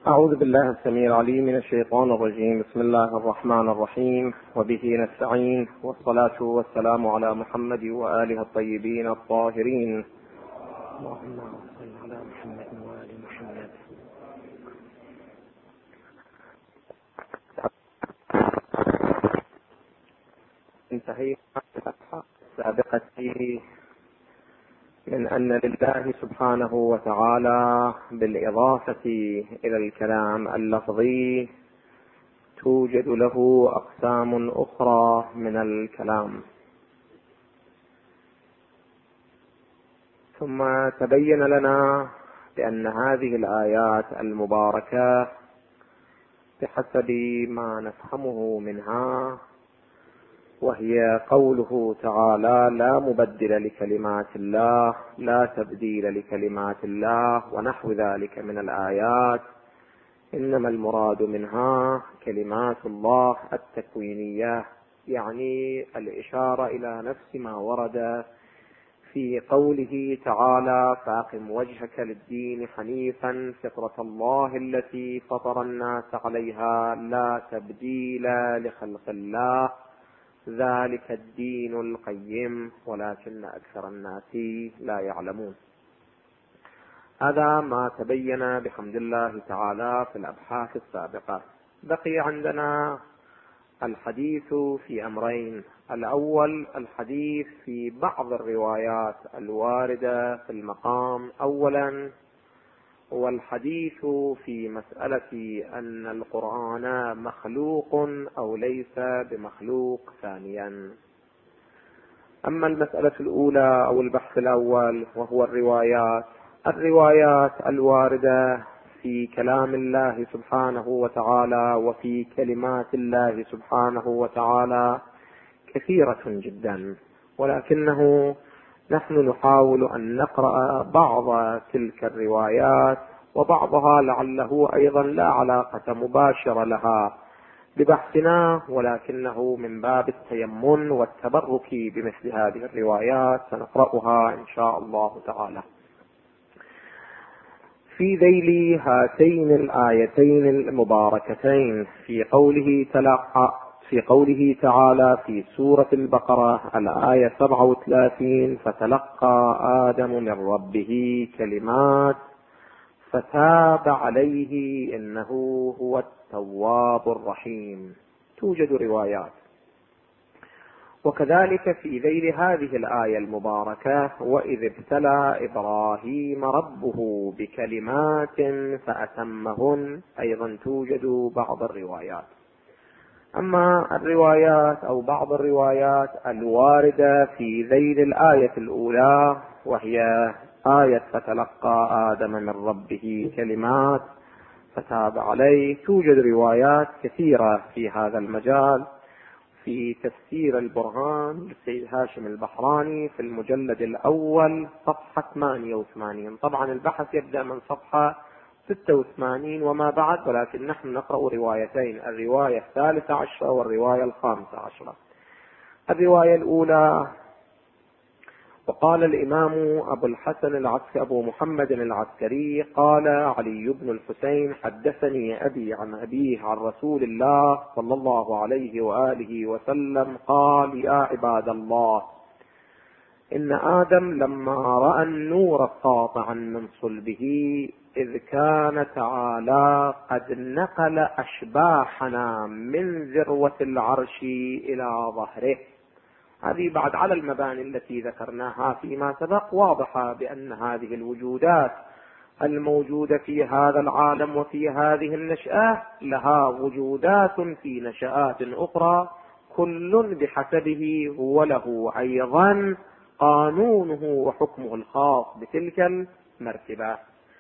أعوذ بالله السميع العليم من الشيطان الرجيم. بسم الله الرحمن الرحيم، وبه نستعين، والصلاة والسلام على محمد وآله الطيبين الطاهرين. اللهم صل على محمد وآل محمد. انتهينا من الصفحة السابقة من أن لله سبحانه وتعالى بالإضافة إلى الكلام اللفظي توجد له أقسام أخرى من الكلام. ثم تبين لنا بأن هذه الآيات المباركة بحسب ما نفهمه منها، وهي قوله تعالى: لا مبدل لكلمات الله، لا تبديل لكلمات الله، ونحو ذلك من الآيات، إنما المراد منها كلمات الله التكوينية، يعني الإشارة إلى نفس ما ورد في قوله تعالى: فأقم وجهك للدين حنيفا فطرة الله التي فطر الناس عليها لا تبديل لخلق الله ذلك الدين القيم ولكن أكثر الناس لا يعلمون. هذا ما تبين بحمد الله تعالى في الأبحاث السابقة. بقي عندنا الحديث في أمرين: الأول الحديث في بعض الروايات الواردة في المقام أولا، والحديث في مسألة أن القرآن مخلوق أو ليس بمخلوق ثانيا. أما المسألة الأولى أو البحث الأول وهو الروايات الواردة في كلام الله سبحانه وتعالى وفي كلمات الله سبحانه وتعالى كثيرة جدا، ولكنه نحن نحاول أن نقرأ بعض تلك الروايات، وبعضها لعله أيضا لا علاقة مباشرة لها ببحثنا، ولكنه من باب التيمن والتبرك بمثل هذه الروايات سنقرأها إن شاء الله تعالى. في ذيل هاتين الآيتين المباركتين في قوله تعالى في سورة البقرة الآية 37: فتلقى آدم من ربه كلمات فتاب عليه إنه هو التواب الرحيم. توجد روايات. وكذلك في ذيل هذه الآية المباركة: وإذ ابتلى إبراهيم ربه بكلمات فأتمهن، أيضا توجد بعض الروايات. أما الروايات أو بعض الروايات الواردة في ذيل الآية الأولى وهي آية فتلقى آدم من ربه كلمات فتاب عليه، توجد روايات كثيرة في هذا المجال. في تفسير البرهان للسيد هاشم البحراني في المجلد الأول صفحة 88، طبعا البحث يبدأ من صفحة 86 وما بعد، ولكن نحن نقرأ روايتين: الرواية 13 والرواية 15. الرواية الأولى: وقال الإمام أبو الحسن أبو محمد العسكري قال علي بن الحسين: حدثني أبي عن أبيه عن رسول الله صلى الله عليه وآله وسلم قال: يا عباد الله، إن آدم لما رأى النور الساطعا من صلبه إذ كان تعالى قد نقل أشباحنا من ذروة العرش إلى ظهره. هذه بعد على المباني التي ذكرناها فيما سبق واضحة بأن هذه الوجودات الموجودة في هذا العالم وفي هذه النشأة لها وجودات في نشآت أخرى، كل بحسبه، وله أيضا قانونه وحكمه الخاص بتلك المرتبة.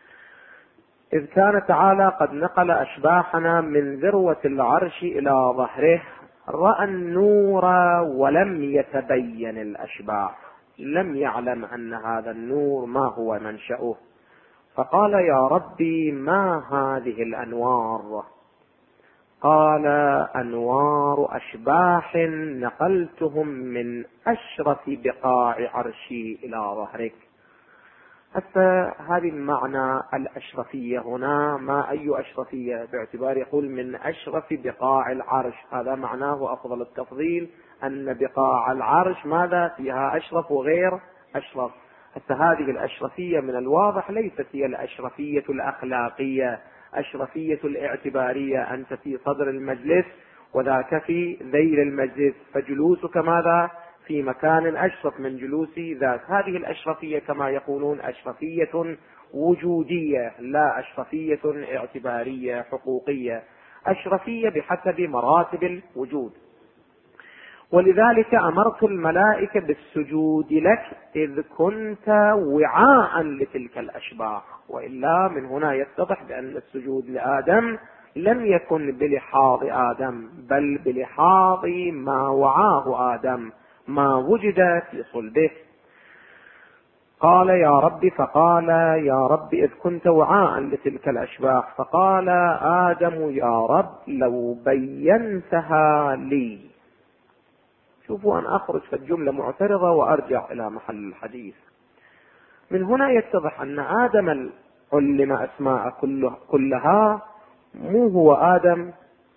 إذ كان تعالى قد نقل أشباحنا من ذروة العرش إلى ظهره، رأى النور ولم يتبين الأشباح، لم يعلم أن هذا النور ما هو منشأه، فقال: يا ربي ما هذه الأنوار؟ قال: أنوار أشباح نقلتهم من أشرف بقاع عرشي إلى ظهرك. هذه المعنى الأشرفية هنا، ما أي أشرفية؟ باعتبار يقول من أشرف بقاع العرش، هذا معناه أفضل التفضيل، أن بقاع العرش ماذا فيها أشرف وغير أشرف. هذه الأشرفية من الواضح ليست هي الأشرفية الأخلاقية، أشرفية الاعتبارية، أنت في صدر المجلس وذاك في ذيل المجلس، فجلوسك ماذا؟ في مكان أشرف من جلوس ذاك. هذه الأشرفية كما يقولون أشرفية وجودية، لا أشرفية اعتبارية حقوقية، أشرفية بحسب مراتب الوجود. ولذلك أمرت الملائكة بالسجود لك إذ كنت وعاء لتلك الأشباح. وإلا من هنا يتضح بأن السجود لآدم لم يكن بلحاظ آدم، بل بلحاظ ما وعاه آدم، ما وجد في صلبه. قال يا رب، فقال يا رب إذ كنت وعاء لتلك الأشباح، فقال آدم يا رب لو بينتها لي. شوفوا، أن أخرج في الجملة معترضة وأرجع إلى محل الحديث. من هنا يتضح أن آدم علم أسماء كلها، مو هو آدم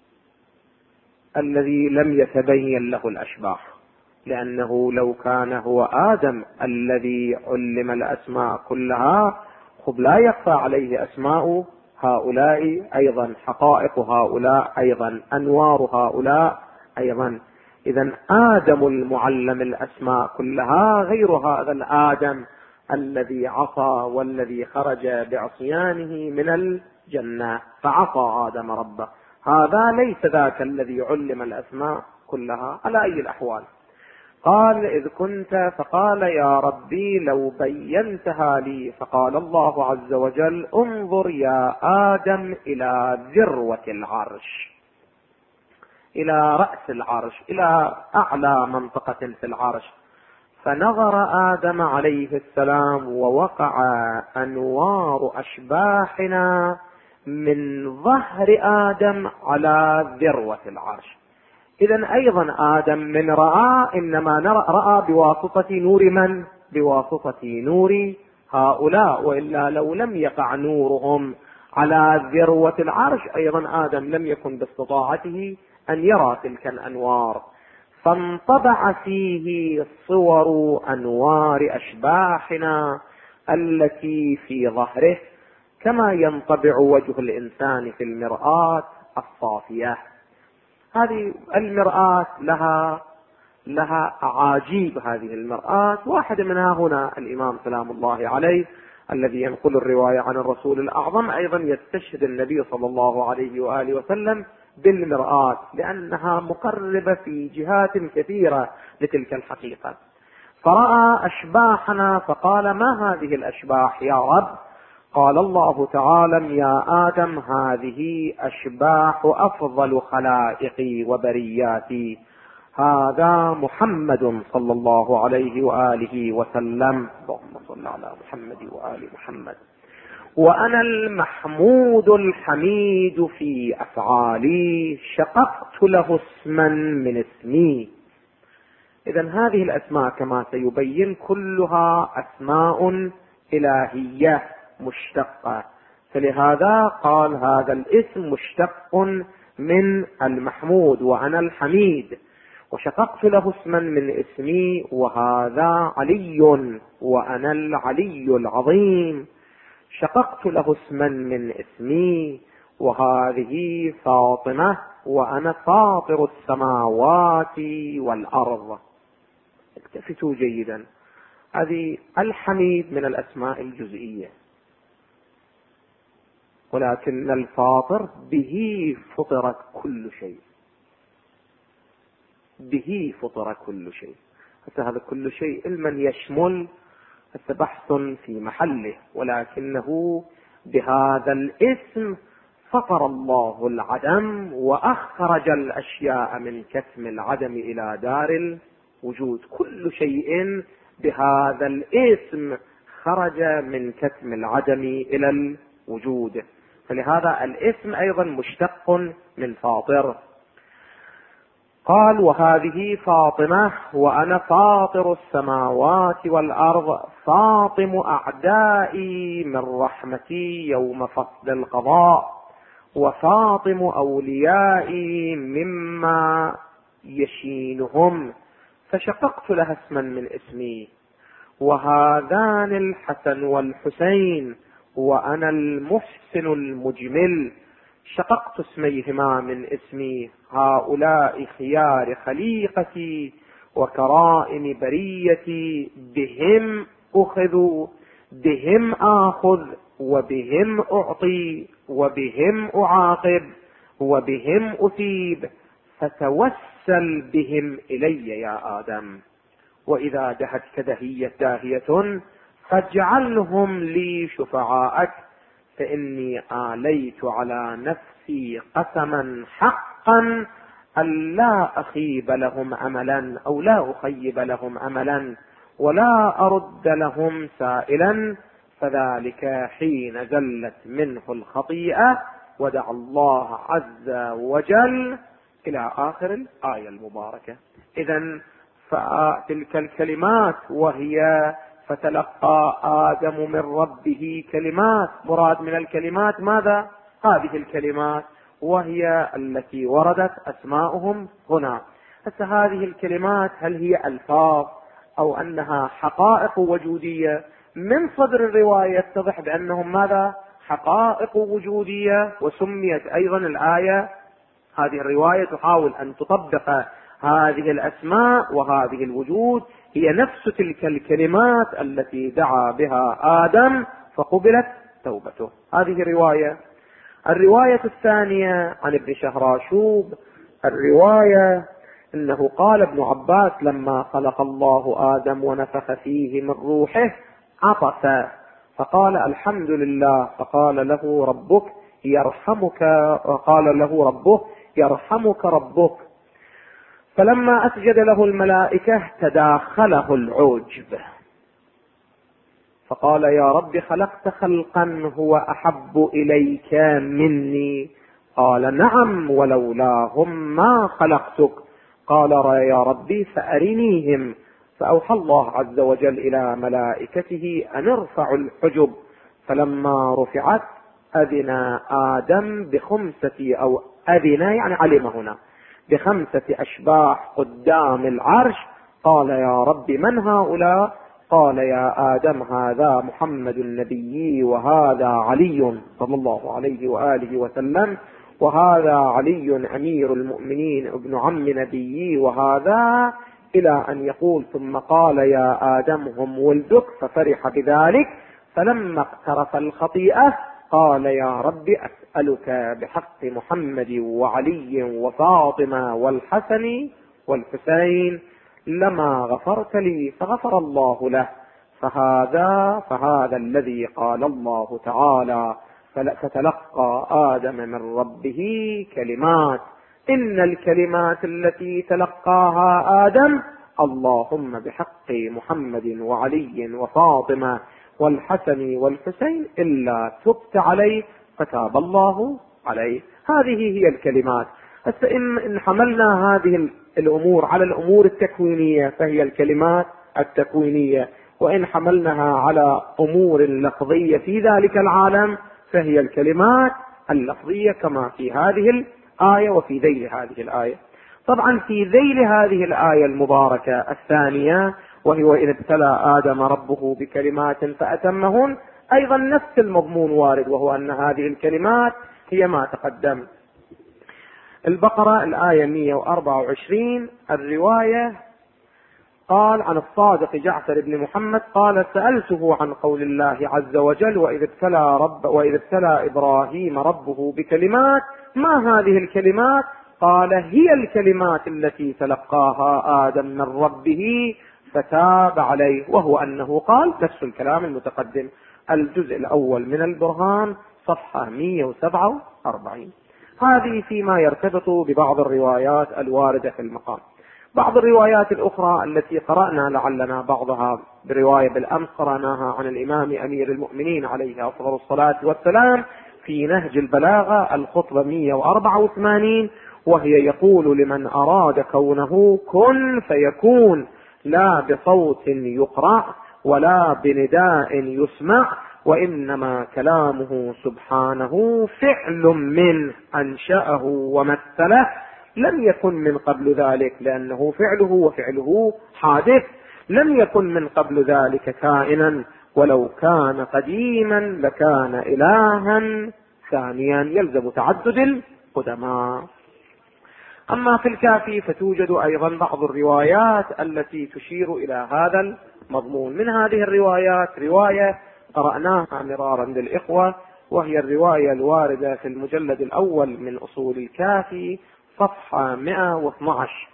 الذي لم يتبين له الأشباح، لأنه لو كان هو آدم الذي علم الأسماء كلها لا يخفى عليه أسماء هؤلاء أيضا، حقائق هؤلاء أيضا، أنوار هؤلاء أيضا. إذن آدم المعلم الأسماء كلها غير هذا الآدم الذي عصى والذي خرج بعصيانه من الجنة فعصى آدم ربه، هذا ليس ذاك الذي علم الأسماء كلها على أي الأحوال. قال إذ كنت، فقال يا ربي لو بينتها لي. فقال الله عز وجل انظر يا آدم إلى ذروة العرش، إلى رأس العرش، إلى أعلى منطقة في العرش. فنظر آدم عليه السلام ووقع أنوار أشباحنا من ظهر آدم على ذروة العرش. إذن أيضا آدم من رأى إنما رأى بواسطة نور من؟ بواسطة نور هؤلاء، وإلا لو لم يقع نورهم على ذروة العرش أيضا آدم لم يكن باستطاعته أن يرى تلك الأنوار. فانطبع فيه صور أنوار أشباحنا التي في ظهره، كما ينطبع وجه الإنسان في المرآة الصافية. هذه المرآة لها أعاجيب. هذه المرآة واحد منها هنا الإمام سلام الله عليه الذي ينقل الرواية عن الرسول الأعظم أيضا يستشهد النبي صلى الله عليه وآله وسلم بالمرآة، لأنها مقربة في جهات كثيرة لتلك الحقيقة. فرأى أشباحنا فقال ما هذه الأشباح يا رب؟ قال الله تعالى يا آدم هذه أشباح أفضل خلائقي وبرياتي، هذا محمد صلى الله عليه وآله وسلم، اللهم صل على محمد وآل محمد، وأنا المحمود الحميد في أفعالي، شققت له اسما من اسمي. إذن هذه الأسماء كما سيبين كلها أسماء إلهية مشتقة، فلهذا قال هذا الاسم مشتق من المحمود وأنا الحميد، وشققت له اسما من اسمي، وهذا علي وأنا العلي العظيم، شققت له اسما من اسمي، وهذه فاطمة وأنا فاطر السماوات والأرض. التفتوا جيدا، هذه الحميد من الأسماء الجزئية، ولكن الفاطر به فطر كل شيء، به فطر كل شيء. حتى هذا كل شيء علما يشمل بحث في محله، ولكنه بهذا الاسم فطر الله العدم وأخرج الأشياء من كتم العدم إلى دار الوجود. كل شيء بهذا الاسم خرج من كتم العدم إلى الوجود، فلهذا الاسم أيضا مشتق من فاطر. قال: وهذه فاطمة وأنا فاطر السماوات والأرض، فاطم أعدائي من رحمتي يوم فصل القضاء، وفاطم أوليائي مما يشينهم، فشققت لها اسما من اسمي. وهذان الحسن والحسين وأنا المحسن المجمل، شققت اسميهما من اسمي. هؤلاء خيار خليقتي وكرائم بريتي، بهم أخذ، بهم آخذ، وبهم أعطي، وبهم أعاقب، وبهم أثيب، فتوسل بهم إلي يا آدم. وإذا دهتك دهية داهية فاجعلهم لي شفعاءك، فإني آليت على نفسي قسما حقا ألا أخيب لهم أملا، أو لا أخيب لهم أملا، ولا أرد لهم سائلا. فذلك حين زلت منه الخطيئة ودعا الله عز وجل إلى آخر الآية المباركة. إذن فتلك الكلمات وهي: فتلقى آدم من ربه كلمات، مراد من الكلمات ماذا؟ هذه الكلمات، وهي التي وردت أسماؤهم هنا. هذه الكلمات هل هي ألفاظ أو أنها حقائق وجودية؟ من صدر الرواية يتضح بأنهم ماذا؟ حقائق وجودية. وسميت أيضا الآية، هذه الرواية تحاول أن تطبق هذه الأسماء وهذه الوجود، هي نفس تلك الكلمات التي دعا بها آدم فقبلت توبته. هذه رواية. الرواية الثانية عن ابن شهراشوب، الرواية انه قال ابن عباس: لما خلق الله آدم ونفخ فيه من روحه عطس فقال: الحمد لله. فقال له ربك يرحمك، وقال له ربه يرحمك ربك. فلما أسجد له الملائكة تداخله العجب، فقال: يا رب خلقت خلقا هو أحب إليك مني. قال: نعم، ولولاهم ما خلقتك. قال: يا ربي فأرنيهم. فأوحى الله عز وجل إلى ملائكته أن ارفعوا الحجب. فلما رفعت أذن آدم بخمسة، أو أذن يعني علم هنا، ب5 أشباح قدام العرش. قال: يا رب من هؤلاء؟ قال: يا آدم هذا محمد النبي، وهذا علي صلى الله عليه وآله وسلم، وهذا علي أمير المؤمنين ابن عم نبيي، وهذا إلى أن يقول: ثم قال: يا آدم هم ولدك. ففرح بذلك. فلما اقترف الخطيئة قال: يا رب أسألك بحق محمد وعلي وفاطمة والحسن والحسين لما غفرت لي. فغفر الله له. فهذا الذي قال الله تعالى: فتلقى آدم من ربه كلمات. إن الكلمات التي تلقاها آدم: اللهم بحق محمد وعلي وفاطمة والحسن والحسين إلا تبت عليه فتاب الله عليه. هذه هي الكلمات. إن حملنا هذه الأمور على الأمور التكوينية فهي الكلمات التكوينية، وإن حملناها على أمور لفظية في ذلك العالم فهي الكلمات اللفظية، كما في هذه الآية وفي ذيل هذه الآية. طبعا في ذيل هذه الآية المباركة الثانية، وهي: وإذ ابتلى آدم ربه بكلمات فأتمهن، أيضا نفس المضمون وارد، وهو أن هذه الكلمات هي ما تقدم. البقرة الآية 124 الرواية قال عن الصادق جعفر بن محمد قال: سألته عن قول الله عز وجل: وإذ ابتلى إبراهيم ربه بكلمات، ما هذه الكلمات؟ قال: هي الكلمات التي تلقاها آدم من ربه فتاب عليه. وهو أنه قال نفس الكلام المتقدم. الجزء الأول من البرهان صفحة 147. هذه فيما يرتبط ببعض الروايات الواردة في المقام. بعض الروايات الأخرى التي قرأنا لعلنا بعضها برواية بالأمس قرأناها عن الإمام أمير المؤمنين عليه أفضل الصلاة والسلام في نهج البلاغة الخطبة 184، وهي يقول لمن أراد كونه كن فيكون، لا بصوت يقرأ ولا بنداء يسمع، وإنما كلامه سبحانه فعل منه أنشأه ومثله، لم يكن من قبل ذلك، لأنه فعله وفعله حادث، لم يكن من قبل ذلك كائنا، ولو كان قديما لكان إلها ثانيا، يلزم تعدد القدماء. أما في الكافي فتوجد أيضا بعض الروايات التي تشير إلى هذا المضمون. من هذه الروايات رواية قرأناها مرارا للإخوة، وهي الرواية الواردة في المجلد الأول من أصول الكافي صفحة 112.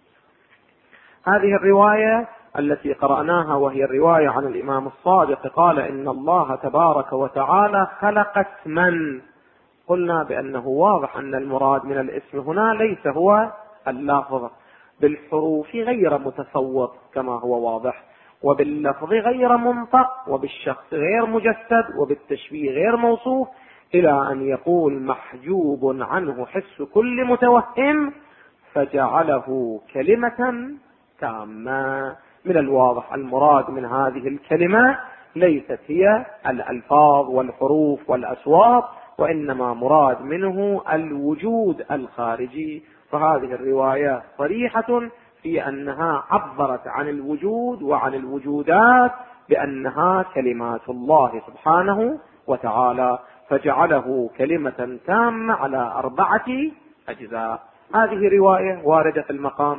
هذه الرواية التي قرأناها وهي الرواية عن الإمام الصادق قال إن الله تبارك وتعالى خلق اسما. قلنا بأنه واضح أن المراد من الاسم هنا ليس هو اللفظ، بالحروف غير متصوت كما هو واضح، وباللفظ غير منطق، وبالشخص غير مجسد، وبالتشبيه غير موصوف، إلى أن يقول محجوب عنه حس كل متوهم فجعله كلمة تامة. من الواضح المراد من هذه الكلمة ليست هي الألفاظ والحروف والأصوات، وإنما مراد منه الوجود الخارجي. فهذه الرواية صريحة في أنها عبرت عن الوجود وعن الوجودات بأنها كلمات الله سبحانه وتعالى، فجعله كلمة تامة على 4 أجزاء. هذه رواية واردة في المقام.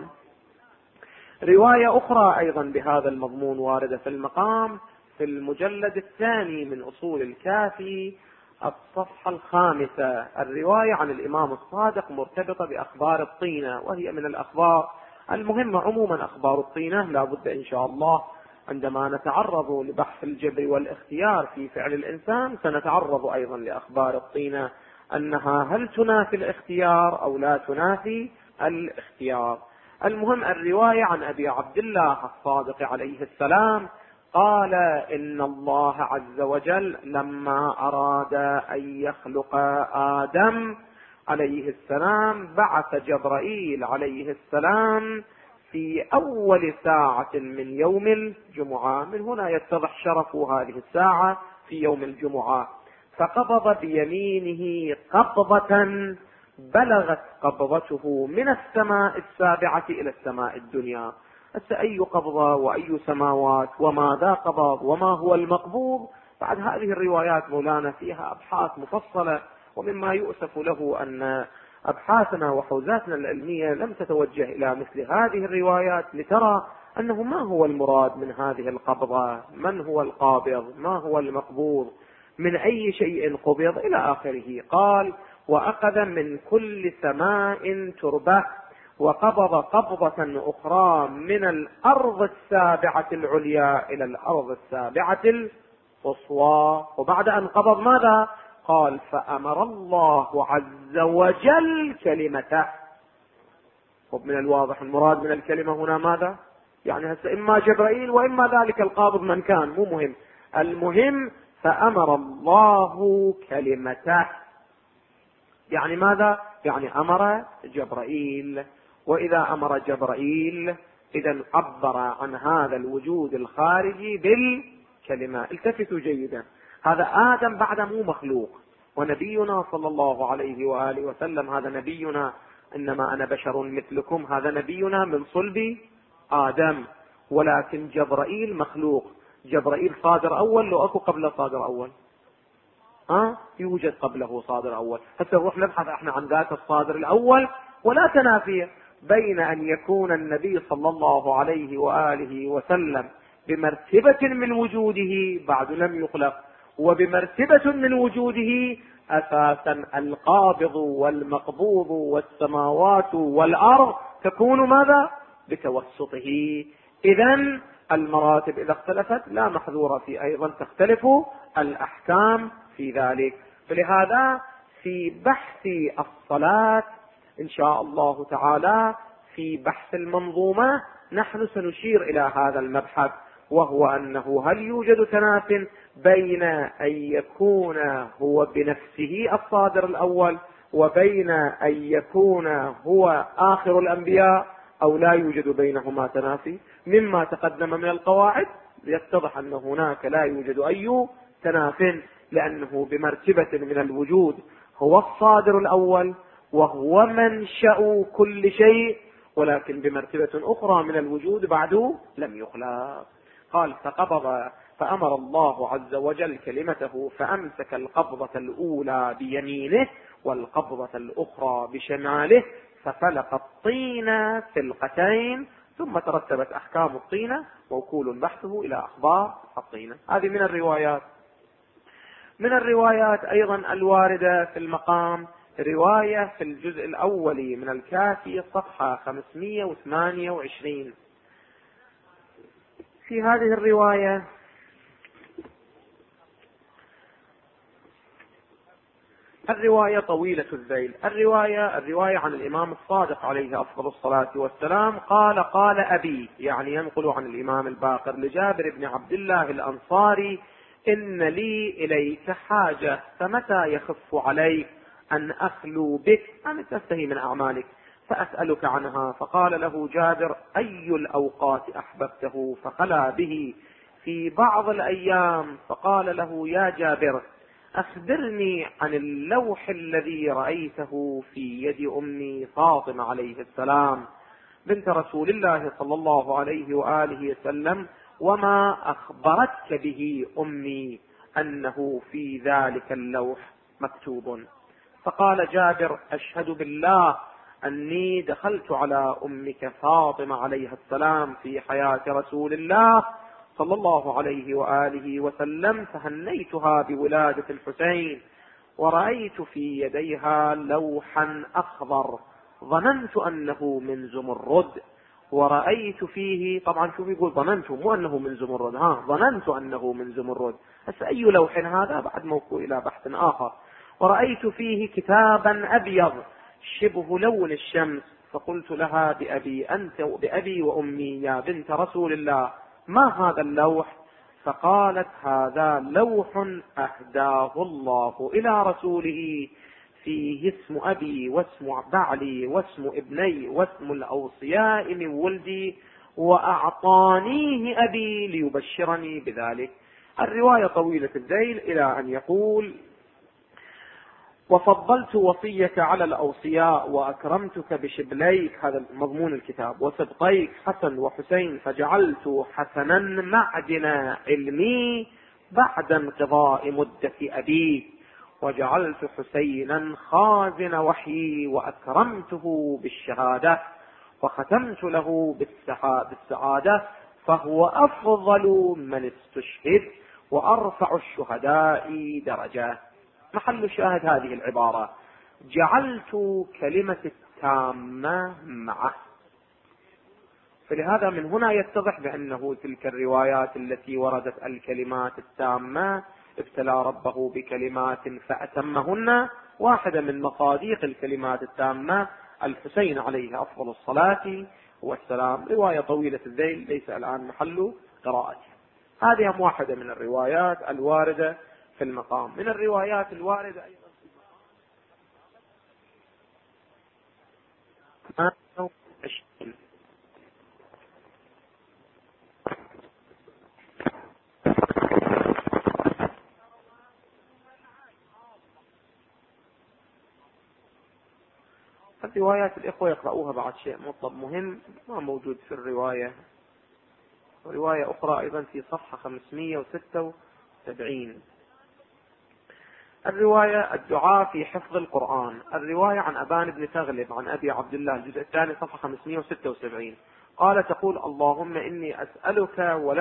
رواية أخرى أيضا بهذا المضمون واردة في المقام في المجلد الثاني من أصول الكافي الصفحة 5. الرواية عن الإمام الصادق مرتبطة بأخبار الطينة، وهي من الأخبار المهمة عموما. أخبار الطينة لا بد إن شاء الله عندما نتعرض لبحث الجبر والاختيار في فعل الإنسان سنتعرض أيضا لأخبار الطينة، أنها هل تنافي الاختيار أو لا تنافي الاختيار. المهم الرواية عن أبي عبد الله الصادق عليه السلام قال إن الله عز وجل لما أراد أن يخلق آدم عليه السلام بعث جبرائيل عليه السلام في أول ساعة من يوم الجمعة. من هنا يتضح شرف هذه الساعة في يوم الجمعة. فقبض بيمينه قبضة بلغت قبضته من السماء السابعة إلى السماء الدنيا. أي قبضة وأي سماوات وماذا قبض وما هو المقبوض؟ بعد هذه الروايات مولانا فيها أبحاث مفصلة، ومما يؤسف له أن أبحاثنا وحوزاتنا العلمية لم تتوجه إلى مثل هذه الروايات لترى أنه ما هو المراد من هذه القبضة، من هو القابض، ما هو المقبوض، من أي شيء قبض إلى آخره. قال وأخذ من كل سماء تربة وقبض قبضة أخرى من الأرض السابعة العليا إلى الأرض السابعة القصوى. وبعد أن قبض ماذا؟ قال فأمر الله عز وجل كلمته. ومن الواضح المراد من الكلمة هنا ماذا؟ يعني هسه إما جبرائيل وإما ذلك القابض من كان، مو مهم، المهم فأمر الله كلمته. يعني ماذا؟ يعني أمر جبرائيل، وإذا أمر جبرائيل إذا عبر عن هذا الوجود الخارجي بالكلمة. التفتوا جيدا، هذا آدم بعد مو مخلوق، ونبينا صلى الله عليه وآله وسلم هذا نبينا، إنما أنا بشر مثلكم، هذا نبينا من صلب آدم، ولكن جبرائيل مخلوق. جبرائيل صادر أول، لو أكو قبل صادر أول؟ يوجد قبله صادر أول. هسه نروح نبحث احنا عن ذات الصادر الأول، ولا تنافي بين أن يكون النبي صلى الله عليه وآله وسلم بمرتبة من وجوده بعد لم يخلق، وبمرتبة من وجوده أساسا القابض والمقبوض والسماوات والأرض تكون ماذا؟ بتوسطه. إذن المراتب إذا اختلفت لا محذور في أيضا تختلف الأحكام في ذلك. فلهذا في بحث الصلاة إن شاء الله تعالى في بحث المنظومة نحن سنشير إلى هذا المبحث، وهو أنه هل يوجد تناف بين أن يكون هو بنفسه الصادر الأول وبين أن يكون هو آخر الأنبياء أو لا يوجد بينهما تنافي؟ مما تقدم من القواعد يتضح أن هناك لا يوجد أي تناف، لأنه بمرتبة من الوجود هو الصادر الأول وهو منشأ كل شيء، ولكن بمرتبة أخرى من الوجود بعده لم يخلق. قال فقبض، فأمر الله عز وجل كلمته فأمسك القبضة الأولى بيمينه والقبضة الأخرى بشماله، ففلق الطين فلقتين، ثم ترتبت أحكام الطينة موكول بحثه إلى أخبار الطينة. هذه من الروايات. من الروايات أيضا الواردة في المقام رواية في الجزء الأول من الكافي صفحة 528. في هذه الرواية طويلة الذيل. الرواية عن الإمام الصادق عليه أفضل الصلاة والسلام قال أبي، يعني ينقل عن الإمام الباقر لجابر بن عبد الله الأنصاري: إن لي إليك حاجة، فمتى يخف عليك أن أخلو بك، أن تستهي من أعمالك، فأسألك عنها. فقال له جابر: أي الأوقات أحببته؟ فخلا به في بعض الأيام، فقال له: يا جابر، أخبرني عن اللوح الذي رأيته في يد أمي فاطمة عليه السلام بنت رسول الله صلى الله عليه وآله وسلم، وما أخبرتك به أمي أنه في ذلك اللوح مكتوب. فقال جابر: أشهد بالله أني دخلت على أمك فاطمة عليها السلام في حياة رسول الله صلى الله عليه وآله وسلم، فهنيتها بولادة الحسين، ورأيت في يديها لوحا أخضر ظننت أنه من زمرد، ورأيت فيه، طبعا شوف يقول ظننت، مو أنه من زمرد، ظننت أنه من زمرد. بس أي لوح هذا؟ بعد موكول إلى بحث آخر. ورأيت فيه كتابا أبيض شبه لون الشمس، فقلت لها: بأبي أنت وبأبي وأمي يا بنت رسول الله، ما هذا اللوح؟ فقالت: هذا لوح أهداه الله إلى رسوله، فيه اسم أبي واسم بعلي واسم ابني واسم الأوصياء من ولدي، وأعطانيه أبي ليبشرني بذلك. الرواية طويلة الذيل إلى أن يقول: وفضلت وصيك على الأوصياء وأكرمتك بشبليك، هذا مضمون الكتاب، وسبطيك حسن وحسين، فجعلت حسنا معدن علمي بعد انقضاء مدة أبيك، وجعلت حسينا خازن وحيي، وأكرمته بالشهادة، وختمت له بالسعادة، فهو أفضل من استشهد وأرفع الشهداء درجة. محل الشاهد هذه العبارة: جعلت كلمة التامة معه. فلهذا من هنا يتضح بأنه تلك الروايات التي وردت الكلمات التامة ابتلى ربه بكلمات فأتمهن، واحدة من مصاديق الكلمات التامة الحسين عليه أفضل الصلاة والسلام. رواية طويلة الذيل ليس الآن محل قراءتها. هذه واحدة من الروايات الواردة في المقام. من الروايات الواردة أيضا الروايات الإخوة يقرأوها بعد، شيء مطلب مهم ما موجود في الرواية. رواية أخرى أيضا في صفحة 576. الرواية الدعاء في حفظ القرآن. الرواية عن أبان بن تغلب عن أبي عبد الله الجزء الثاني صفحة 576 قال: تقول: اللهم إني أسألك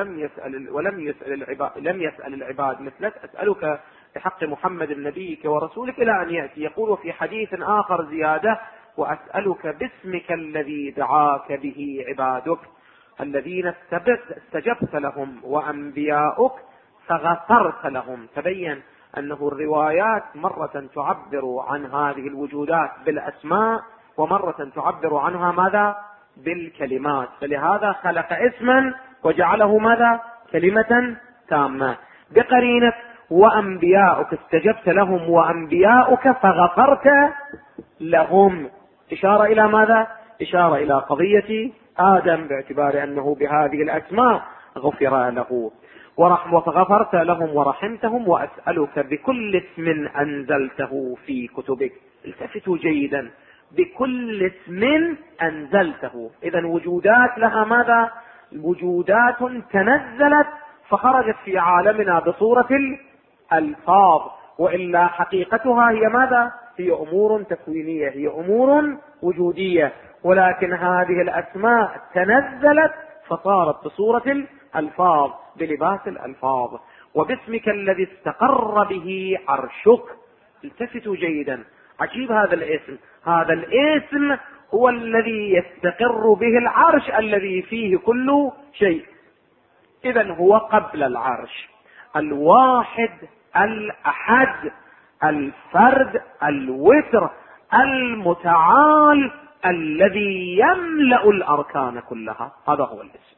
لم يسأل العباد مثلك، أسألك بحق محمد نبيك ورسولك، إلى أن يأتي. يقول في حديث آخر زيادة: وأسألك باسمك الذي دعاك به عبادك الذين استجبت لهم وأنبياؤك فغفرت لهم. تبين أنه الروايات مرة تعبر عن هذه الوجودات بالأسماء، ومرة تعبر عنها ماذا؟ بالكلمات. فلهذا خلق اسما وجعله ماذا؟ كلمة تامة، بقرينة وأنبياؤك استجبت لهم وأنبياؤك فغفرت لهم. إشارة إلى ماذا؟ إشارة إلى قضية آدم، باعتبار أنه بهذه الأسماء غفر له. وغفرت لهم ورحمتهم، وأسألك بكل اسم أنزلته في كتبك. التفتوا جيدا، بكل اسم أنزلته. إذن وجودات لها ماذا؟ وجودات تنزلت فخرجت في عالمنا بصورة الألفاظ، وإلا حقيقتها هي ماذا؟ هي أمور تكوينية، هي أمور وجودية، ولكن هذه الأسماء تنزلت فصارت بصورة الألفاظ، بلباس الألفاظ. وباسمك الذي استقر به عرشك. التفتوا جيدا، عجيب هذا الاسم. هذا الاسم هو الذي يستقر به العرش الذي فيه كل شيء. إذن هو قبل العرش، الواحد الأحد، الفرد الوتر، المتعال، الذي يملأ الأركان كلها. هذا هو الاسم.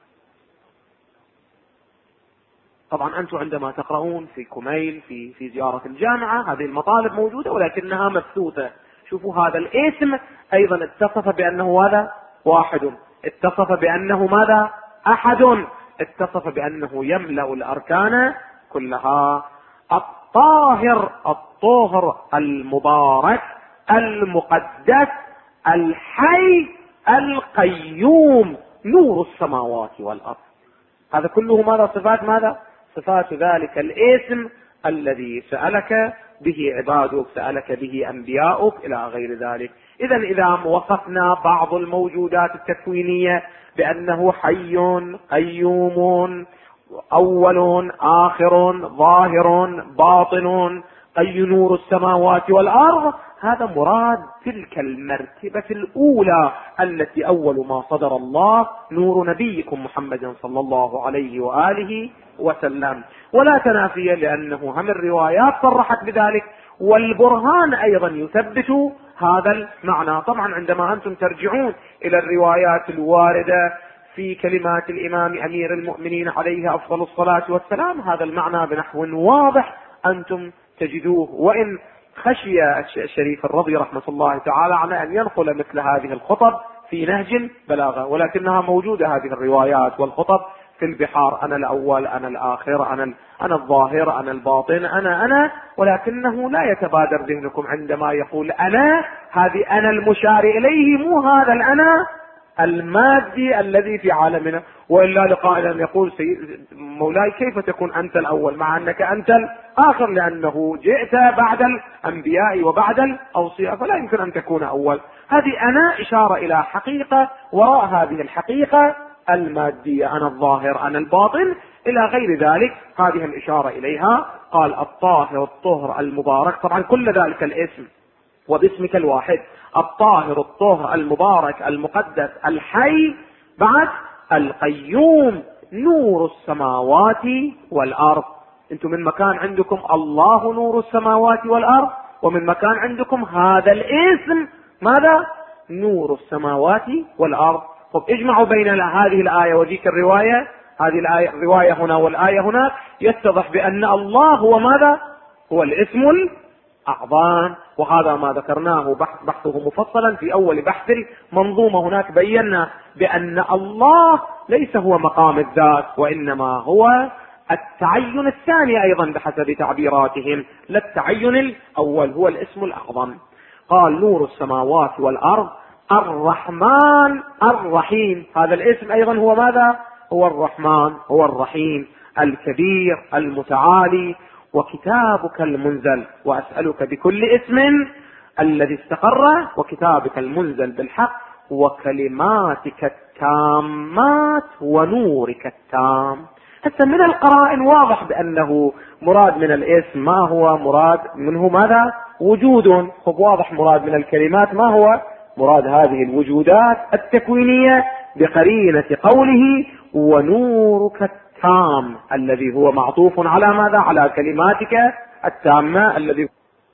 طبعا أنتم عندما تقرؤون في كميل في زيارة الجامعة هذه المطالب موجودة، ولكنها مبثوثة. شوفوا هذا الاسم أيضا اتصف بأنه هذا واحد، اتصف بأنه ماذا؟ أحد، اتصف بأنه يملأ الأركان كلها. الطاهر، الطهر، المبارك، المقدس، الحي، القيوم، نور السماوات والأرض. هذا كله ماذا؟ صفات ماذا؟ صفات ذلك الاسم الذي سألك به عبادك، سألك به أنبياؤك، إلى غير ذلك. إذا وصفنا بعض الموجودات التكوينية بأنه حي قيوم، أول آخر ظاهر باطن، أي نور السماوات والأرض، هذا مراد تلك المرتبة الأولى التي أول ما صدر الله نور نبيكم محمد صلى الله عليه وآله وسلم. ولا تنافي، لأنه هم الروايات صرحت بذلك، والبرهان أيضا يثبت هذا المعنى. طبعا عندما أنتم ترجعون إلى الروايات الواردة في كلمات الإمام أمير المؤمنين عليه أفضل الصلاة والسلام، هذا المعنى بنحو واضح أنتم تجدوه، وإن خشي الشريف الرضي رحمة الله تعالى على أن ينقل مثل هذه الخطب في نهج بلاغة، ولكنها موجودة هذه الروايات والخطب في البحار. أنا الأول، أنا الآخر، أنا الظاهر، أنا الباطن، أنا، ولكنه لا يتبادر ذهنكم عندما يقول أنا، هذه أنا المشار إليه، مو هذا الأنا المادي الذي في عالمنا. وإلا لقائل يقول مولاي كيف تكون أنت الأول مع أنك أنت الآخر؟ لأنه جئت بعد الأنبياء وبعد الأوصياء، فلا يمكن أن تكون أول. هذه أنا إشارة إلى حقيقة وراء هذه الحقيقة المادية، أنا الظاهر، أنا الباطن، إلى غير ذلك. هذه الإشارة إليها. قال الطاهر، الطهر، المبارك، طبعا كل ذلك الاسم وباسمك الواحد، الطاهر، الطهر، المبارك، المقدس، الحي، بعد القيوم، نور السماوات والأرض. انتم من مكان عندكم الله نور السماوات والأرض، ومن مكان عندكم هذا الاسم ماذا؟ نور السماوات والأرض. طب اجمعوا بين هذه الآية وذيك الرواية، هذه الآية الرواية هنا والآية هناك، يتضح بأن الله هو ماذا؟ هو الاسم الأعظم. وهذا ما ذكرناه بحثه مفصلا في أول بحث المنظومة. هناك بينا بأن الله ليس هو مقام الذات، وإنما هو التعين الثاني أيضا بحسب تعبيراتهم، لا التعين الأول، هو الاسم الأعظم. قال نور السماوات والأرض، الرحمن الرحيم، هذا الاسم أيضا هو ماذا؟ هو الرحمن، هو الرحيم، الكبير المتعالي. وكتابك المنزل، وأسألك بكل اسم الذي استقر، وكتابك المنزل بالحق، وكلماتك التامات، ونورك التام. حتى من القرائن واضح بأنه مراد من الاسم ما هو مراد منه ماذا؟ وجود. خب واضح مراد من الكلمات ما هو؟ مراد هذه الوجودات التكوينية، بقرينة قوله ونورك التام، الذي هو معطوف على ماذا؟ على كلماتك التامة الذي.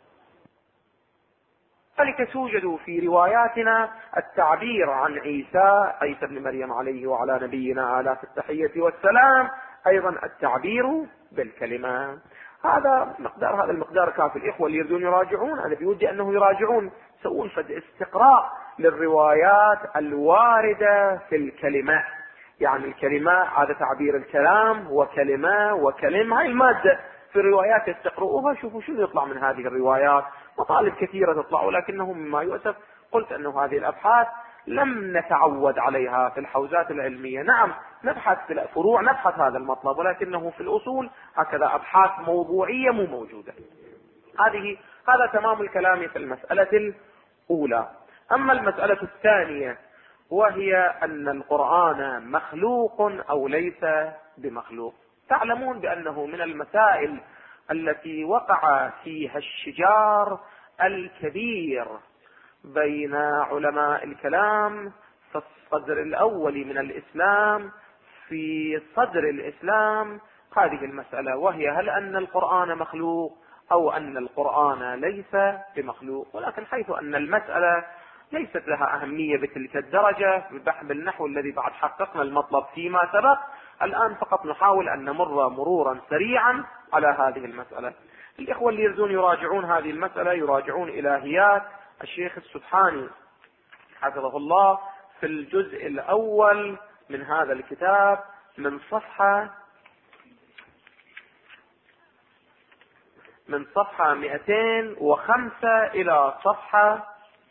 ذلك توجد في رواياتنا التعبير عن عيسى بن مريم عليه وعلى نبينا آلاف التحية والسلام، أيضا التعبير بالكلمة. هذا المقدار كافي. الإخوة اللي يريدون يراجعون، أنا بودي أنه يراجعون، يسوون استقراء للروايات الواردة في الكلمة. يعني الكلمة هذا تعبير الكلام، وكلمة وكلمة، هاي المادة في الروايات يستقرؤوها، شوفوا شو يطلع من هذه الروايات. مطالب كثيرة تطلع، ولكنه مما يؤسف قلت أنه هذه الأبحاث لم نتعود عليها في الحوزات العلمية. نعم نبحث في الفروع، نبحث هذا المطلب، ولكنه في الأصول هكذا أبحاث موضوعية مو موجودة. هذا تمام الكلام في المسألة الأولى. أما المسألة الثانية وهي أن القرآن مخلوق أو ليس بمخلوق. تعلمون بأنه من المسائل التي وقع فيها الشجار الكبير بين علماء الكلام في الصدر الأول من الإسلام، في صدر الإسلام، هذه المسألة، وهي هل أن القرآن مخلوق أو أن القرآن ليس بمخلوق. ولكن حيث أن المسألة ليست لها أهمية بتلك الدرجة بحث النحو الذي بعد حققنا المطلب فيما سبق، الآن فقط نحاول أن نمر مرورا سريعا على هذه المسألة. الإخوة اللي يريدون يراجعون هذه المسألة يراجعون إلهيات الشيخ السبحاني حفظه الله في الجزء الأول من هذا الكتاب، من صفحة 205 إلى صفحة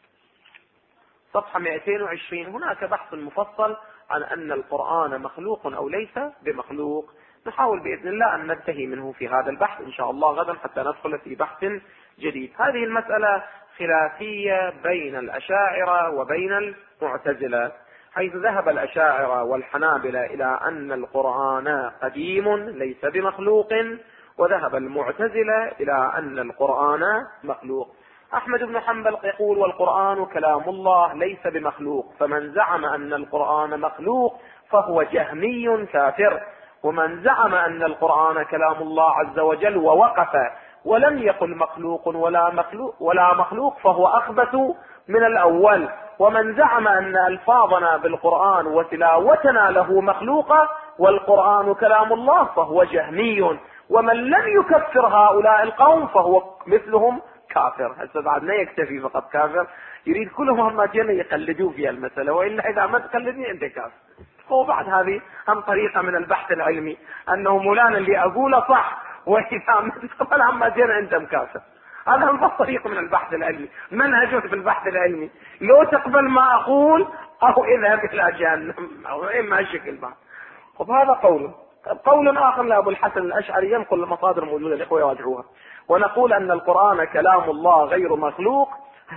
220. هناك بحث مفصل عن أن القرآن مخلوق أو ليس بمخلوق. نحاول بإذن الله أن ننتهي منه في هذا البحث إن شاء الله غدا حتى ندخل في بحث جديد. هذه المسألة خلافية بين الأشاعرة وبين المعتزلة، حيث ذهب الأشاعرة والحنابلة إلى أن القرآن قديم ليس بمخلوق، وذهب المعتزلة إلى أن القرآن مخلوق. أحمد بن حنبل يقول والقرآن كلام الله ليس بمخلوق، فمن زعم أن القرآن مخلوق فهو جهمي كافر، ومن زعم أن القرآن كلام الله عز وجل ووقف ولم يقل مخلوق ولا مخلوق فهو أخبث من الأول، ومن زعم أن ألفاظنا بالقرآن وتلاوتنا له مخلوقة والقرآن كلام الله فهو جهمي، ومن لم يكفر هؤلاء القوم فهو مثلهم كافر. هسه بعد لا يكتفي فقط كافر، يريد كلهم ما جينا يقلدوا في المسألة، وإلا إذا ما تقلدني أنت كافر. هو بعد هذه هم طريقة من البحث العلمي، أنه مولانا اللي أقوله صح، وإذا ما تقبل عما جينا أنت مكافر. هذا هو طريق من البحث العلمي، منهجه في البحث العلمي، لو تقبل ما أقول أو اذهب إلى جهنم، أو إما شكل بعد. وهذا قول آخر لأبو الحسن الأشعري ينقل المصادر موجودة، الإخوة يراجعوها. ونقول أن القرآن كلام الله غير مخلوق،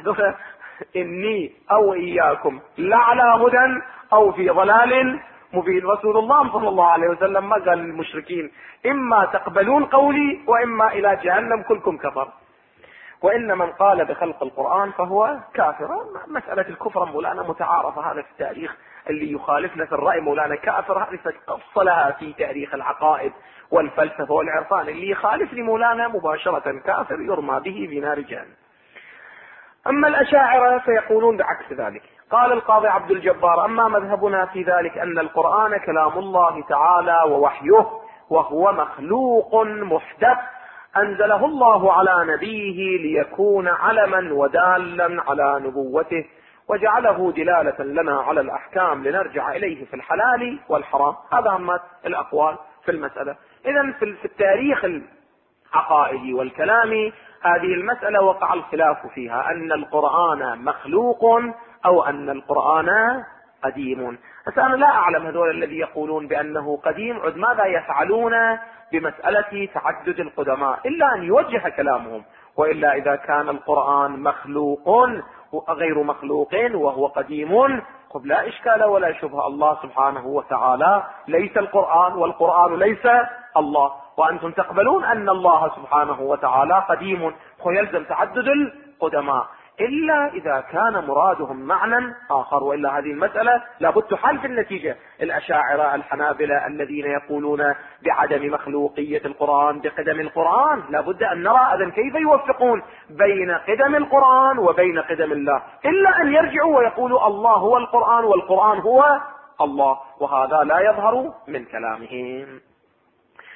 إني أو إياكم لعلى هدى أو في ضلال مبين. رسول الله صلى الله عليه وسلم ما قال للمشركين إما تقبلون قولي وإما إلى جهنم كلكم كفر. وإن من قال بخلق القرآن فهو كافر. مسألة الكفر مولانا متعارفة، هذا في التاريخ اللي يخالفنا في الرأي مولانا كافر، هذه تفصلها في تاريخ العقائد والفلسفة والعرفان. اللي يخالفني مولانا مباشرة كافر يرمى به في نار جهنم. أما الأشاعرة فيقولون بعكس ذلك. قال القاضي عبد الجبار أما مذهبنا في ذلك أن القرآن كلام الله تعالى ووحيه، وهو مخلوق محدث أنزله الله على نبيه ليكون علما ودالا على نبوته، وجعله دلالة لنا على الأحكام لنرجع إليه في الحلال والحرام. هذا هم الأقوال في المسألة. إذن في التاريخ العقائدي والكلامي هذه المسألة وقع الخلاف فيها، أن القرآن مخلوق أو أن القرآن قديم. بس أنا لا أعلم هذول الذي يقولون بأنه قديم عد ماذا يفعلون بمسألة تعدد القدماء، إلا أن يوجه كلامهم. وإلا إذا كان القرآن مخلوق غير مخلوق وهو قديم لا إشكال ولا شبهة. الله سبحانه وتعالى ليس القرآن، والقرآن ليس الله، وأنتم تقبلون أن الله سبحانه وتعالى قديم، ويلزم تعدد القدماء، إلا إذا كان مرادهم معنى آخر. وإلا هذه المسألة لابد تحل في النتيجة. الأشاعرة الحنابلة الذين يقولون بعدم مخلوقية القرآن بقدم القرآن، لابد أن نرى إذن كيف يوفقون بين قدم القرآن وبين قدم الله، إلا أن يرجعوا ويقولوا الله هو القرآن والقرآن هو الله، وهذا لا يظهر من كلامهم.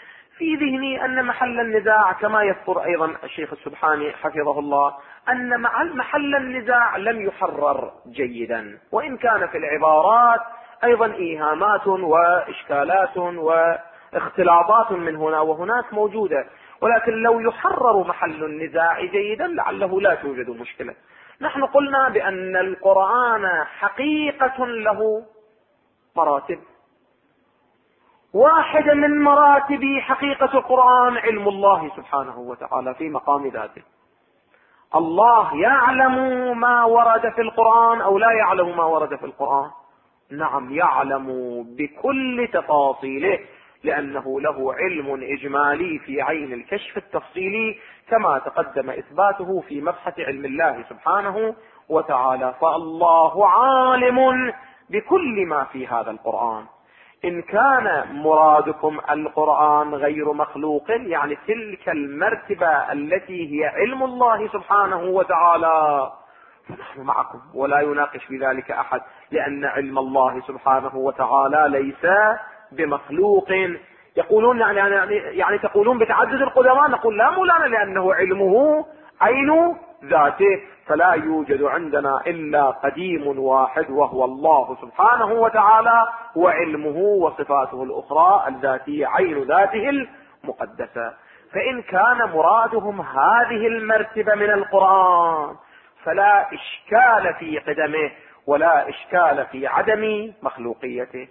في ذهني أن محل النزاع كما يذكر أيضا الشيخ السبحاني حفظه الله أن محل النزاع لم يحرر جيدا، وإن كان في العبارات أيضا إيهامات وإشكالات واختلاطات من هنا وهناك موجودة، ولكن لو يحرر محل النزاع جيدا لعله لا توجد مشكلة. نحن قلنا بأن القرآن حقيقة له مراتب، واحدة من مراتب حقيقة القرآن علم الله سبحانه وتعالى في مقام ذاته. الله يعلم ما ورد في القرآن أو لا يعلم ما ورد في القرآن؟ نعم يعلم بكل تفاصيله، لأنه له علم إجمالي في عين الكشف التفصيلي كما تقدم إثباته في مبحث علم الله سبحانه وتعالى. فالله عالم بكل ما في هذا القرآن. إن كان مرادكم القرآن غير مخلوق، يعني تلك المرتبة التي هي علم الله سبحانه وتعالى، فنحن معكم ولا يناقش في ذلك أحد، لأن علم الله سبحانه وتعالى ليس بمخلوق. يقولون يعني تقولون بتعدد القدماء، نقول لا مولانا، لأنه علمه عين ذاته، فلا يوجد عندنا إلا قديم واحد وهو الله سبحانه وتعالى، وعلمه وصفاته الأخرى الذاتية عين ذاته المقدسة. فإن كان مرادهم هذه المرتبة من القرآن فلا إشكال في قدمه ولا إشكال في عدم مخلوقيته،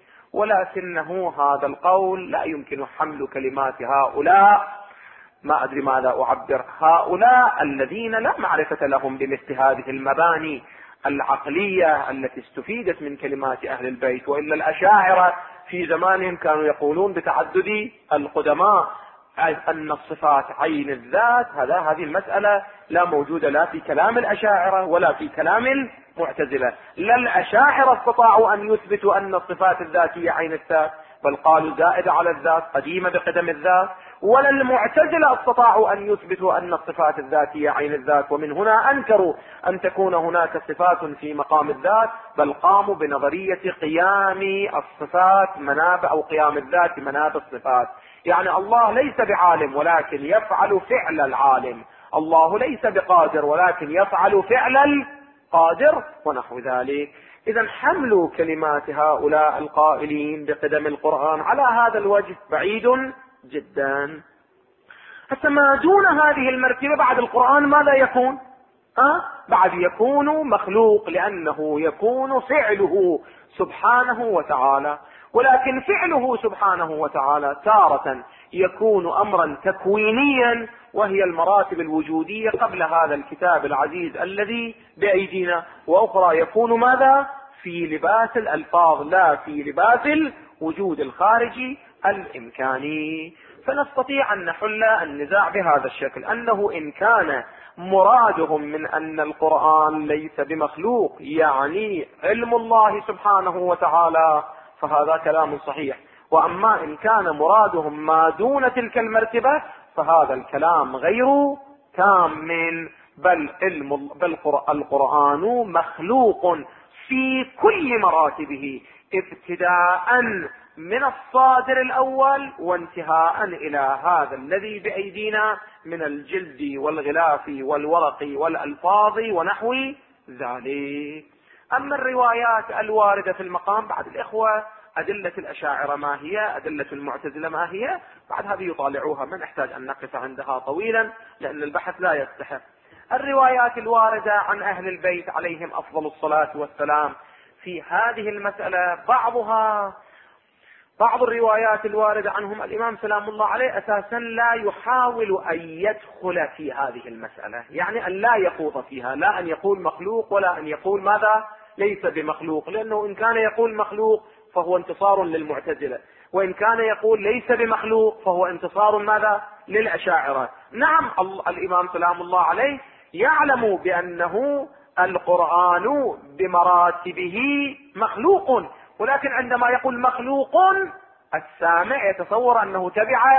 ولكنه هذا القول لا يمكن حمل كلمات هؤلاء، ما أدري ماذا أعبر، هؤلاء الذين لا معرفة لهم بمثل هذه المباني العقلية التي استفيدت من كلمات أهل البيت. وإلا الأشاعرة في زمانهم كانوا يقولون بتعدد القدماء، أن الصفات عين الذات. هذه المسألة لا موجودة لا في كلام الأشاعرة ولا في كلام المعتزلة. لا الأشاعرة استطاعوا أن يثبتوا أن الصفات الذاتية عين الذات، بل قالوا زائدة على الذات قديمة بقدم الذات، ولا المعتزلة استطاعوا أن يثبتوا أن الصفات الذاتية عين الذات، ومن هنا أنكروا أن تكون هناك صفات في مقام الذات، بل قاموا بنظرية قيام الصفات مناب أو قيام الذات مناب الصفات. يعني الله ليس بعالم ولكن يفعل فعل العالم، الله ليس بقادر ولكن يفعل فعل القادر ونحو ذلك. إذا حملوا كلمات هؤلاء القائلين بقدم القرآن على هذا الوجه بعيد جدا. حتى ما دون هذه المرتبة بعد القرآن ماذا يكون؟ بعد يكون مخلوق، لأنه يكون فعله سبحانه وتعالى. ولكن فعله سبحانه وتعالى تارة يكون أمرا تكوينيا، وهي المراتب الوجودية قبل هذا الكتاب العزيز الذي بأيدينا، وأخرى يكون ماذا؟ في لباس الألفاظ لا في لباس الوجود الخارجي الإمكاني. فنستطيع أن نحل النزاع بهذا الشكل، أنه إن كان مرادهم من أن القرآن ليس بمخلوق يعني علم الله سبحانه وتعالى، فهذا كلام صحيح. وأما إن كان مرادهم ما دون تلك المرتبة فهذا الكلام غير تام، بل القرآن مخلوق في كل مراتبه، ابتداء من الصادر الأول وانتهاء إلى هذا الذي بأيدينا من الجلد والغلاف والورق والألفاظ ونحو ذلك. أما الروايات الواردة في المقام بعد الإخوة، أدلة الأشاعرة ما هي، أدلة المعتزلة ما هي، بعد هذه يطالعوها، ما نحتاج أن نقف عندها طويلا لأن البحث لا يستحق. الروايات الواردة عن أهل البيت عليهم أفضل الصلاة والسلام في هذه المسألة، بعض الروايات الواردة عنهم الإمام سلام الله عليه أساسا لا يحاول أن يدخل في هذه المسألة، يعني أن لا يخوض فيها، لا أن يقول مخلوق ولا أن يقول ماذا ليس بمخلوق، لأنه إن كان يقول مخلوق فهو انتصار للمعتزلة، وإن كان يقول ليس بمخلوق فهو انتصار ماذا للأشاعرة. نعم الإمام سلام الله عليه يعلم بأنه القرآن بمراتبه مخلوق، ولكن عندما يقول مخلوق السامع يتصور أنه تبع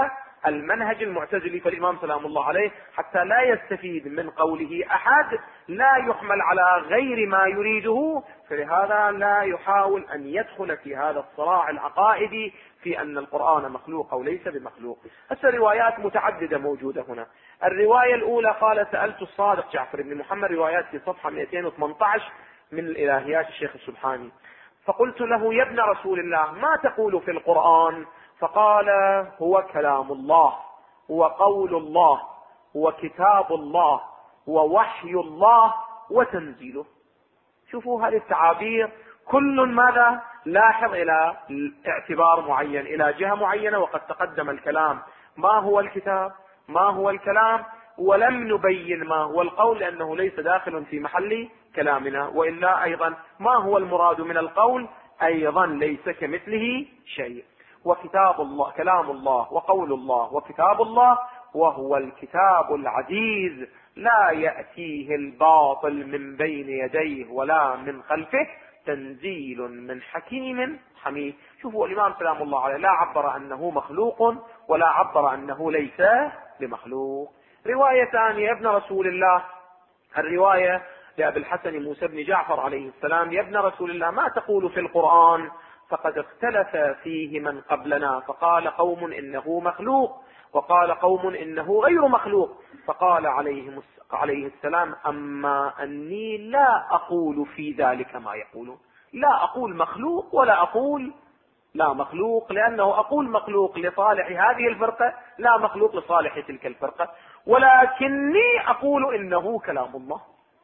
المنهج المعتزلي. فالإمام سلام الله عليه حتى لا يستفيد من قوله أحد لا يحمل على غير ما يريده، فلهذا لا يحاول أن يدخل في هذا الصراع العقائدي في أن القرآن مخلوق أو ليس بمخلوق. هسه روايات متعددة موجودة هنا. الرواية الأولى قال: سألت الصادق جعفر بن محمد، روايات في صفحة 218 من الإلهيات الشيخ السبحاني، فقلت له: يا ابن رسول الله، ما تقول في القرآن؟ فقال: هو كلام الله، هو قول الله، هو كتاب الله، ووحي الله، وتنزيله. شوفوا هذه التعابير كل ماذا لاحظ إلى اعتبار معين، إلى جهة معينة. وقد تقدم الكلام ما هو الكتاب، ما هو الكلام، ولم نبين ما هو القول لأنه ليس داخل في محل كلامنا. وإلا أيضا ما هو المراد من القول أيضا ليس كمثله شيء. وكتاب الله كلام الله، وقول الله، وكتاب الله، وهو الكتاب العزيز لا يأتيه الباطل من بين يديه ولا من خلفه، تنزيل من حكيم حميد. شوفوا الإمام سلام الله عليه لا عبر أنه مخلوق ولا عبر أنه ليس بمخلوق. رواية ثانية: ابن رسول الله، الرواية لأبي الحسن موسى بن جعفر عليه السلام: يا ابن رسول الله، ما تقول في القرآن؟ فقد اختلف فيه من قبلنا، فقال قوم إنه مخلوق، وقال قوم إنه غير مخلوق. فقال عليه السلام: أما أني لا أقول في ذلك ما يقولون. لا أقول مخلوق ولا أقول لا مخلوق، لأنه أقول مخلوق لصالح هذه الفرقة، لا مخلوق لصالح تلك الفرقة، ولكني أقول إنه كلام الله.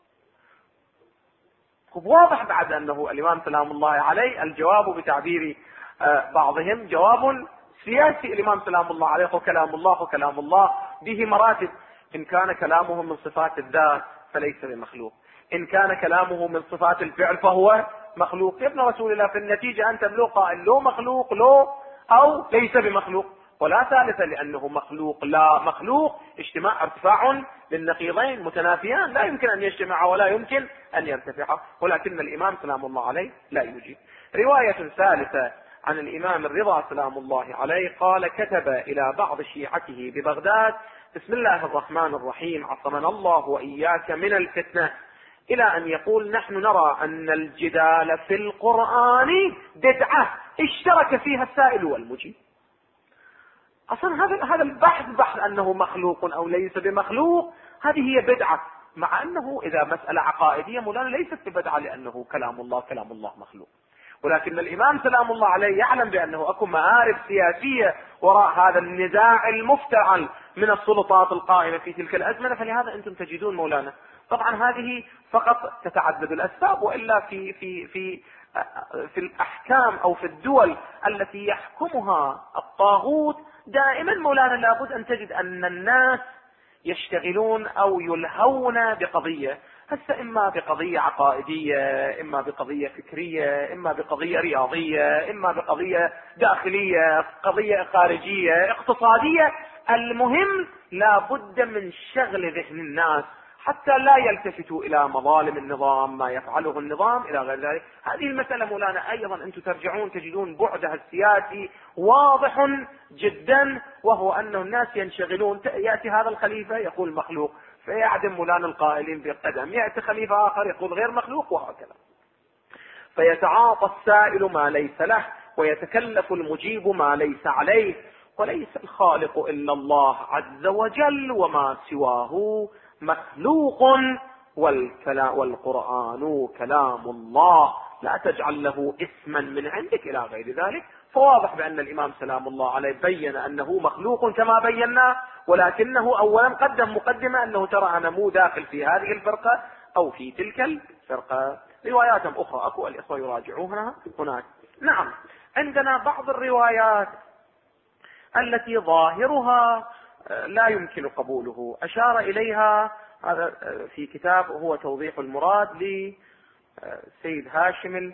واضح بعد أنه الإمام سلام الله عليه الجواب بتعبير بعضهم جواب سياسي. الإمام سلام الله عليه: كلام الله، وكلام الله به مراتب. إن كان كلامه من صفات الذات فليس بمخلوق، إن كان كلامه من صفات الفعل فهو مخلوق. يا ابن رسول الله، في النتيجة أنت لو قائل لو مخلوق لو أو ليس بمخلوق، ولا ثالث، لأنه مخلوق لا مخلوق ارتفاع للنقيضين متنافيان، لا يمكن أن يجتمعا ولا يمكن أن يرتفعا. ولكن الإمام سلام الله عليه لا يجيب. رواية ثالثة عن الإمام الرضا سلام الله عليه قال: كتب إلى بعض شيعته ببغداد: بسم الله الرحمن الرحيم، عصمنا الله وإياك من الفتنة، إلى أن يقول: نحن نرى أن الجدال في القرآن بدعة اشترك فيها السائل والمجيب. أصلا هذا البحث أنه مخلوق أو ليس بمخلوق، هذه هي بدعة، مع أنه إذا مسألة عقائدية مولانا ليست ببدعة، لأنه كلام الله مخلوق. ولكن الإمام سلام الله عليه يعلم بأنه أكو مآرب سياسية وراء هذا النزاع المفتعل من السلطات القائمة في تلك الأزمنة، فلهذا أنتم تجدون مولانا طبعا هذه فقط تتعدد الأسباب، وإلا في الأحكام أو في الدول التي يحكمها الطاغوت دائما مولانا لابد أن تجد أن الناس يشتغلون أو يلهون بقضية، هسه إما بقضية عقائدية، إما بقضية فكرية، إما بقضية رياضية، إما بقضية داخلية، قضية خارجية، اقتصادية. المهم لابد من شغل ذهن الناس حتى لا يلتفتوا إلى مظالم النظام، ما يفعله النظام إلى غير ذلك. هذه المسألة مولانا أيضا أنتم ترجعون تجدون بعدها السياسي واضح جدا، وهو أن الناس ينشغلون. يأتي هذا الخليفة يقول مخلوق فيعدم مولانا القائلين بالقدم، يأتي خليفة آخر يقول غير مخلوق، وهكذا. فيتعاطى السائل ما ليس له، ويتكلف المجيب ما ليس عليه، وليس الخالق إلا الله عز وجل، وما سواه مخلوق، والقرآن كلام الله، لا تجعل له اسما من عندك إلى غير ذلك. فواضح بأن الإمام سلام الله عليه بين أنه مخلوق كما بينا، ولكنه أولا قدم مقدمة أنه ترى أنا مو داخل في هذه الفرقة أو في تلك الفرقة. روايات أخرى أكو الإخوة يراجعوها هناك. نعم، عندنا بعض الروايات التي ظاهرها لا يمكن قبوله، أشار إليها هذا في كتاب هو توضيح المراد لسيد هاشم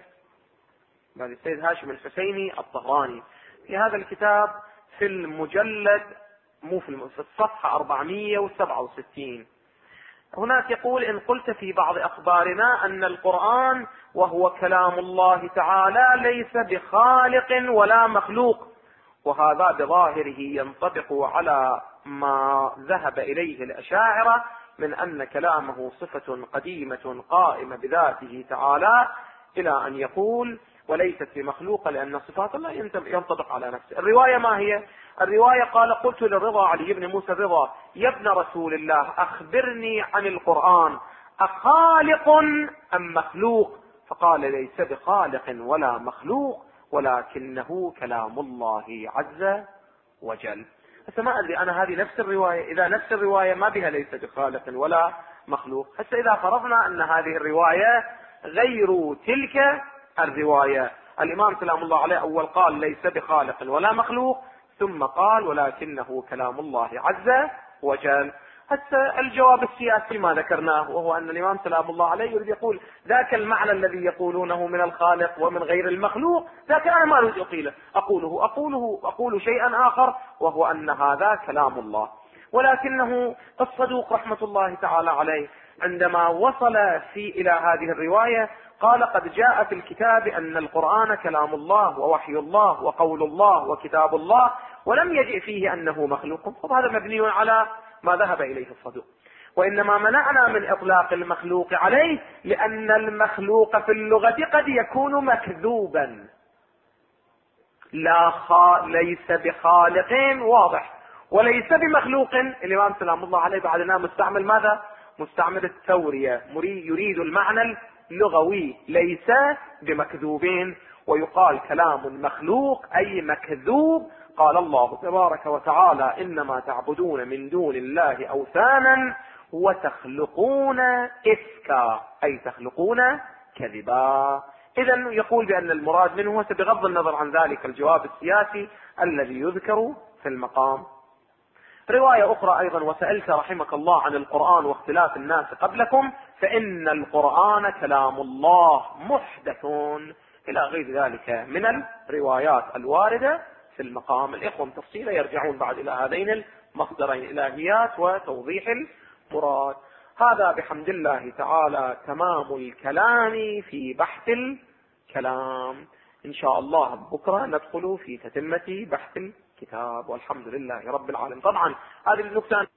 الحسيني الطهراني. في هذا الكتاب في المجلد في الصفحة 467 هناك يقول: إن قلت في بعض أخبارنا أن القرآن وهو كلام الله تعالى ليس بخالق ولا مخلوق، وهذا بظاهره ينطبق على ما ذهب إليه الأشاعرة من أن كلامه صفة قديمة قائمة بذاته تعالى، إلى أن يقول وليست بمخلوقة لأن صفات الله ينطبق على نفسه. الرواية ما هي؟ الرواية قال: قلت للرضا علي بن موسى الرضا: يا ابن رسول الله أخبرني عن القرآن، أخالق أم مخلوق؟ فقال: ليس بخالق ولا مخلوق، ولكنه كلام الله عز وجل. هسه ما أدري أنا هذه نفس الرواية، إذا نفس الرواية ما بها ليس بخالق ولا مخلوق. هسه إذا فرضنا أن هذه الرواية غير تلك الرواية، الإمام سلام الله عليه أول قال ليس بخالق ولا مخلوق، ثم قال ولكنه كلام الله عز وجل. هسه الجواب السياسي ما ذكرناه، وهو أن الإمام سلام الله عليه يريد يقول ذاك المعنى الذي يقولونه من الخالق ومن غير المخلوق، ذاك أنا ما أريد أقيله، أقول شيئا آخر، وهو أن هذا كلام الله. ولكنه الصدوق رحمة الله تعالى عليه عندما وصل إلى هذه الرواية قال: قد جاء في الكتاب أن القرآن كلام الله ووحي الله وقول الله وكتاب الله، ولم يجئ فيه أنه مخلوق. فهذا مبني على ما ذهب إليه الصدوق. وإنما منعنا من إطلاق المخلوق عليه لأن المخلوق في اللغة قد يكون مكذوبا. ليس بخالق واضح، وليس بمخلوق. الإمام سلام الله عليه بعدنا مستعمل ماذا؟ مستعمل التورية، يريد المعنى اللغوي، ليس بمكذوبين. ويقال كلام مخلوق أي مكذوب. قال الله تبارك وتعالى: إنما تعبدون من دون الله أوثانا وتخلقون إفكا، أي تخلقون كذبا. إذن يقول بأن المراد منه بغض النظر عن ذلك الجواب السياسي الذي يذكر في المقام. رواية أخرى أيضا: وسألت رحمك الله عن القرآن واختلاف الناس قبلكم، فإن القرآن كلام الله محدث، إلى غير ذلك من الروايات الواردة في المقام. الإخوة تفصيلا يرجعون بعد إلى هذين المصدرين، الإلهيات وتوضيح المراد. هذا بحمد الله تعالى تمام الكلام في بحث الكلام. إن شاء الله بكرة ندخل في تتمة بحث الكتاب، والحمد لله رب العالمين. طبعا هذه النقطة